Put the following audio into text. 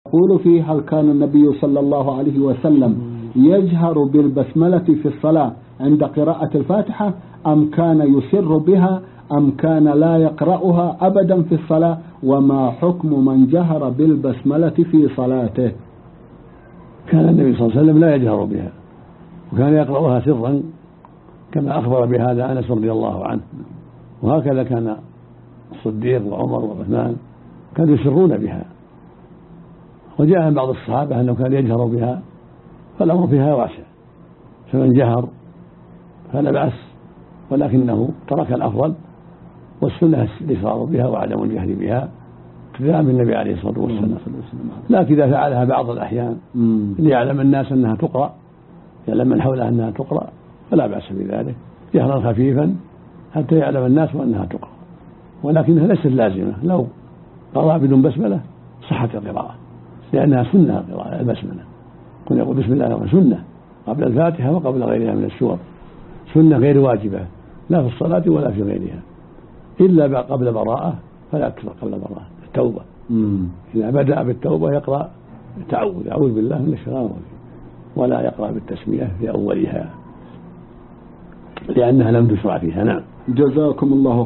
يقول فيه: هل كان النبي صلى الله عليه وسلم يجهر بالبسملة في الصلاة عند قراءة الفاتحة، أم كان يسر بها، أم كان لا يقرأها أبدا في الصلاة؟ وما حكم من جهر بالبسملة في صلاته؟ كان النبي صلى الله عليه وسلم لا يجهر بها، وكان يقرأها سرا كما أخبر بهذا أنس رضي الله عنه، وهكذا كان الصديق وعمر وعثمان كانوا يسرون بها. وجاء عن بعض الصحابة أنه كان يجهر بها، فالأمر فيها واسع، فمن جهر فلا بأس، ولكنه ترك الأفضل، والسنة الإسرار بها وعدم الجهر بها ابتداء بالنبي عليه الصلاة والسلام. لكن إذا فعلها بعض الأحيان ليعلم الناس أنها تقرأ، يعلم من حولها أنها تقرأ، فلا بأس بذلك جهرا خفيفا حتى يعلم الناس أنها تقرأ، ولكنها ليست لازمة. لو قرأ بدون بسملة صحت القراءة، لأنها سنة القراءة البسملة. كن يقول بسم الله الرحمن سنة قبل الفاتحة وقبل غيرها من السور، سنة غير واجبة لا في الصلاة ولا في غيرها، إلا قبل براءة فلا تقرأ قبل براءة التوبة. إذا بدأ بالتوبة يقرأ تعوذ أعوذ بالله من الشيطان الرجيم، ولا يقرأ بالتسمية في أولها لأنها لم تشرع فيها. نعم. جزاكم الله